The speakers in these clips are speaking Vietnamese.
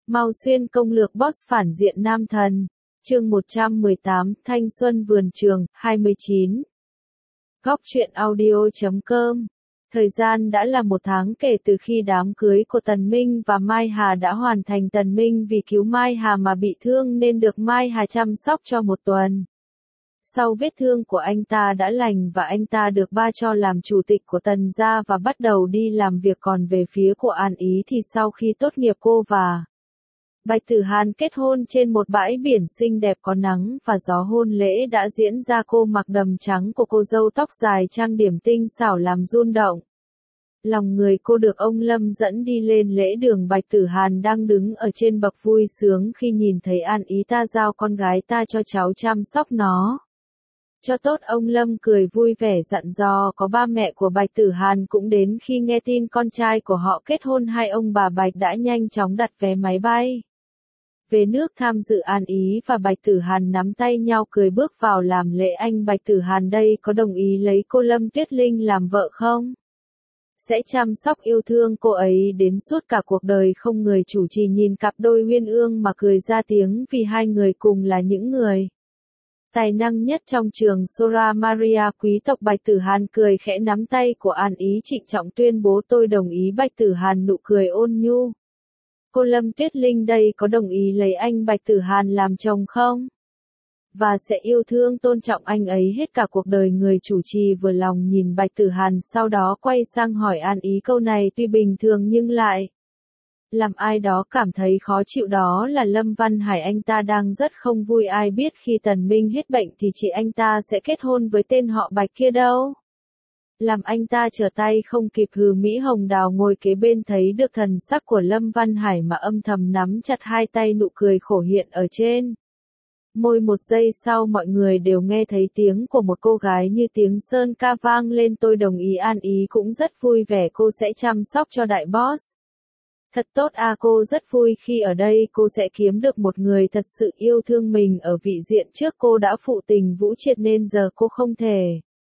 Mao Xuyên công lược boss phản diện nam thần. Chương 118, Thanh xuân vườn trường, 29. Góc truyện audio.com. Thời gian đã là 1 tháng kể từ khi đám cưới của Tần Minh và Mai Hà đã hoàn thành. Tần Minh vì cứu Mai Hà mà bị thương nên được Mai Hà chăm sóc cho 1 tuần. Sau vết thương của anh ta đã lành và anh ta được ba cho làm chủ tịch của Tần gia và bắt đầu đi làm việc. Còn về phía của An Ý thì sau khi tốt nghiệp cô và Bạch Tử Hàn kết hôn trên một bãi biển xinh đẹp có nắng và gió. Hôn lễ đã diễn ra, cô mặc đầm trắng của cô dâu, tóc dài trang điểm tinh xảo làm rung động lòng người. Cô được ông Lâm dẫn đi lên lễ đường. Bạch Tử Hàn đang đứng ở trên bậc vui sướng khi nhìn thấy An Ý. Ta giao con gái ta cho cháu chăm sóc nó cho tốt. Ông Lâm cười vui vẻ dặn dò. Có ba mẹ của Bạch Tử Hàn cũng đến. Khi nghe tin con trai của họ kết hôn, hai ông bà Bạch đã nhanh chóng đặt vé máy bay về nước tham dự. An Ý và Bạch Tử Hàn nắm tay nhau cười bước vào làm lễ. Anh Bạch Tử Hàn đây có đồng ý lấy cô Lâm Tuyết Linh làm vợ không? Sẽ chăm sóc yêu thương cô ấy đến suốt cả cuộc đời không? Người chủ trì nhìn cặp đôi uyên ương mà cười ra tiếng vì hai người cùng là những người tài năng nhất trong trường Sora Maria quý tộc. Bạch Tử Hàn cười khẽ nắm tay của An Ý trịnh trọng tuyên bố tôi đồng ý. Bạch Tử Hàn nụ cười ôn nhu. Cô Lâm Tuyết Linh đây có đồng ý lấy anh Bạch Tử Hàn làm chồng không? Và sẽ yêu thương tôn trọng anh ấy hết cả cuộc đời. Người chủ trì vừa lòng nhìn Bạch Tử Hàn, sau đó quay sang hỏi An Ý. Câu này tuy bình thường nhưng lại làm ai đó cảm thấy khó chịu, đó là Lâm Văn Hải. Anh ta đang rất không vui. Ai biết khi Tần Minh hết bệnh thì chị anh ta sẽ kết hôn với tên họ Bạch kia đâu. Làm anh ta trở tay không kịp. Hừ. Mỹ Hồng Đào ngồi kế bên thấy được thần sắc của Lâm Văn Hải mà âm thầm nắm chặt hai tay, nụ cười khổ hiện ở trên môi. 1 giây sau mọi người đều nghe thấy tiếng của một cô gái như tiếng sơn ca vang lên. Tôi đồng ý. An Ý cũng rất vui vẻ. Cô sẽ chăm sóc cho đại boss. Thật tốt à, cô rất vui khi ở đây cô sẽ kiếm được một người thật sự yêu thương mình. Ở vị diện trước cô đã phụ tình Vũ Triệt nên giờ cô không thể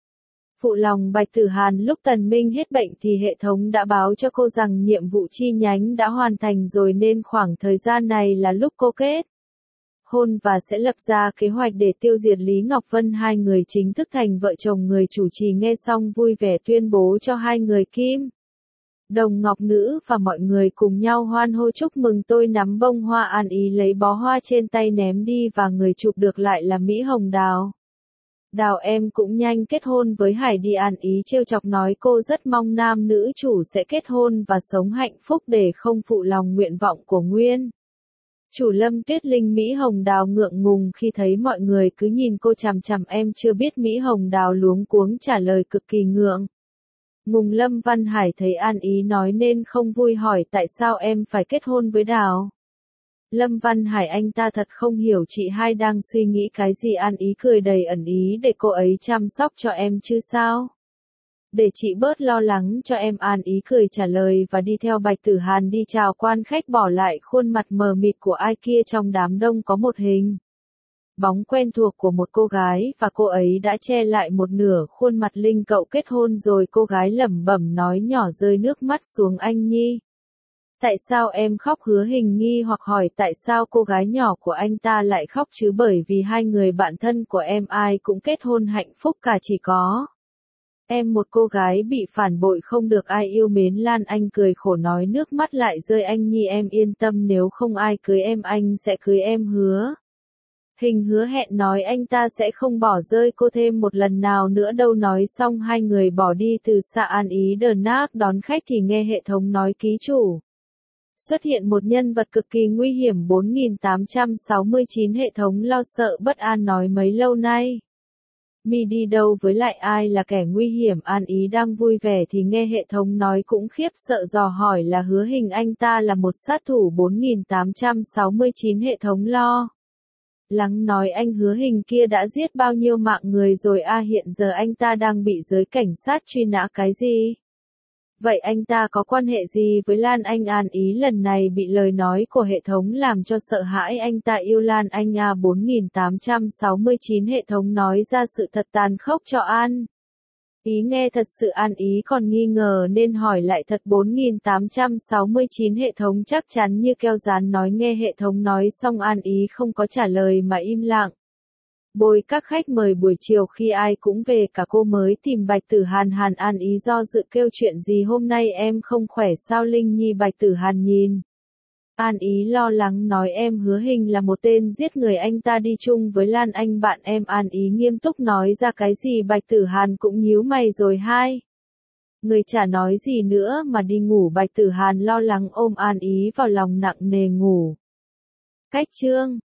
phụ lòng Bạch Tử Hàn. Lúc Tần Minh hết bệnh thì hệ thống đã báo cho cô rằng nhiệm vụ chi nhánh đã hoàn thành rồi, nên khoảng thời gian này là lúc cô kết hôn và sẽ lập ra kế hoạch để tiêu diệt Lý Ngọc Vân. Hai người chính thức thành vợ chồng. Người chủ trì nghe xong vui vẻ tuyên bố cho hai người Kim Đồng Ngọc Nữ và mọi người cùng nhau hoan hô chúc mừng. Tôi nắm bông hoa. An Ý lấy bó hoa trên tay ném đi và người chụp được lại là Mỹ Hồng Đào. Đào em cũng nhanh kết hôn với Hải đi. An Ý trêu chọc nói cô rất mong nam nữ chủ sẽ kết hôn và sống hạnh phúc để không phụ lòng nguyện vọng của nguyên chủ Lâm Tuyết Linh. Mỹ Hồng Đào ngượng ngùng khi thấy mọi người cứ nhìn cô chằm chằm. Em chưa biết. Mỹ Hồng Đào luống cuống trả lời cực kỳ ngượng ngùng. Lâm Văn Hải thấy An Ý nói nên không vui hỏi tại sao em phải kết hôn với Đào. Lâm Văn Hải anh ta thật không hiểu chị hai đang suy nghĩ cái gì. An Ý cười đầy ẩn ý để cô ấy chăm sóc cho em chứ sao. Để chị bớt lo lắng cho em. An Ý cười trả lời và đi theo Bạch Tử Hàn đi chào quan khách, bỏ lại khuôn mặt mờ mịt của ai kia. Trong đám đông có một hình bóng quen thuộc của một cô gái và cô ấy đã che lại một nửa khuôn mặt. Linh cậu kết hôn rồi? Cô gái lẩm bẩm nói nhỏ rơi nước mắt xuống. Anh Nhi, tại sao em khóc? Hứa Hình nghi hoặc hỏi tại sao cô gái nhỏ của anh ta lại khóc chứ. Bởi vì hai người bạn thân của em ai cũng kết hôn hạnh phúc cả, chỉ có em một cô gái bị phản bội không được ai yêu mến. Lan Anh cười khổ nói nước mắt lại rơi. Anh Nhi em yên tâm, nếu không ai cưới em anh sẽ cưới em. Hứa Hình hứa hẹn nói anh ta sẽ không bỏ rơi cô thêm một lần nào nữa đâu. Nói xong hai người bỏ đi từ xa. An Ý đờ nác đón khách thì nghe hệ thống nói ký chủ xuất hiện một nhân vật cực kỳ nguy hiểm. 4869 hệ thống lo sợ bất an nói mấy lâu nay mi đi đâu, với lại ai là kẻ nguy hiểm. An Ý đang vui vẻ thì nghe hệ thống nói cũng khiếp sợ dò hỏi là Hứa Hình. Anh ta là một sát thủ. 4869 hệ thống lo lắng nói anh Hứa Hình kia đã giết bao nhiêu mạng người rồi a, hiện giờ anh ta đang bị giới cảnh sát truy nã. Cái gì? Vậy anh ta có quan hệ gì với Lan Anh? An Ý lần này bị lời nói của hệ thống làm cho sợ hãi. Anh ta yêu Lan Anh à? 4869 hệ thống nói ra sự thật tàn khốc cho An Ý nghe thật sự An Ý còn nghi ngờ nên hỏi lại thật 4869 hệ thống chắc chắn như keo dán nói nghe hệ thống nói xong An Ý không có trả lời mà im lặng. Bồi các khách mời buổi chiều khi ai cũng về cả cô mới tìm Bạch Tử Hàn. Hàn An Ý do dự kêu chuyện gì hôm nay em không khỏe sao Linh Nhi? Bạch Tử Hàn nhìn An Ý lo lắng nói em hứa Hình là một tên giết người, anh ta đi chung với Lan Anh bạn em. An Ý nghiêm túc nói ra cái gì Bạch Tử Hàn cũng nhíu mày rồi hai người chả nói gì nữa mà đi ngủ. Bạch Tử Hàn lo lắng ôm An Ý vào lòng nặng nề ngủ. Cách chương